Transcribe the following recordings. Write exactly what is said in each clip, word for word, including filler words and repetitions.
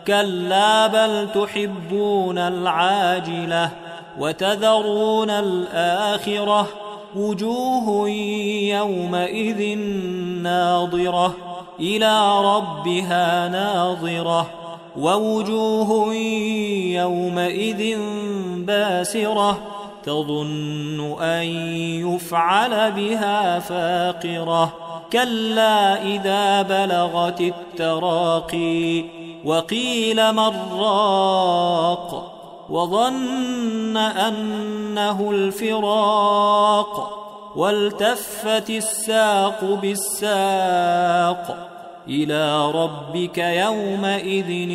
كلا بل تحبون العاجلة وتذرون الآخرة وجوه يومئذ ناظرة إلى ربها ناظرة ووجوه يومئذ باسرة تظن أن يفعل بها فاقرة كلا إذا بلغت التراقي وقيل من راق وظن أنه الفراق والتفت الساق بالساق إلى ربك يومئذ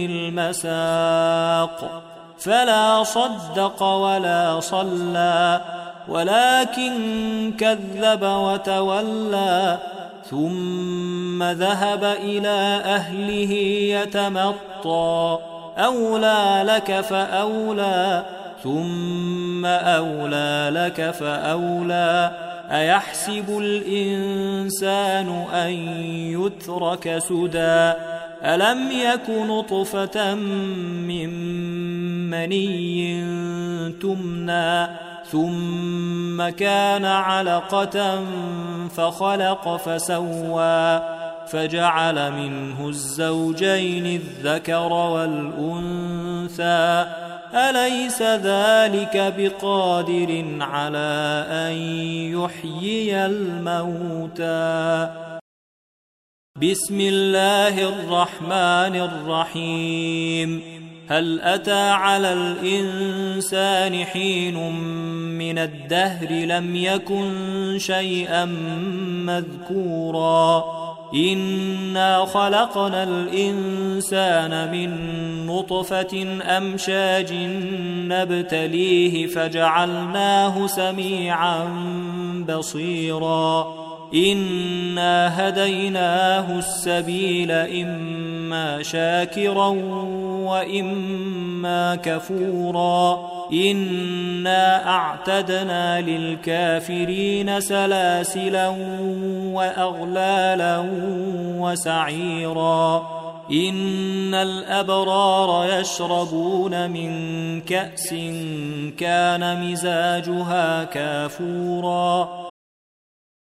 المساق فلا صدق ولا صلى ولكن كذب وتولى ثم ذهب إلى أهله يتمطى أولى لك فأولى ثم أولى لك فأولى أيحسب الإنسان أن يترك سدى ألم يك نطفة من مني تمنى ثم كان علقة فخلق فسوى فجعل منه الزوجين الذكر والأنثى أليس ذلك بقادر على أن يحيي الموتى بسم الله الرحمن الرحيم هل أتى على الإنسان حين من الدهر لم يكن شيئا مذكورا إنا خلقنا الإنسان من نطفة أمشاج نبتليه فجعلناه سميعا بصيرا إنا هديناه السبيل إما شاكرا وإما كفورا إنا أعتدنا للكافرين سلاسلا وأغلالا وسعيرا إن الأبرار يشربون من كأس كان مزاجها كافورا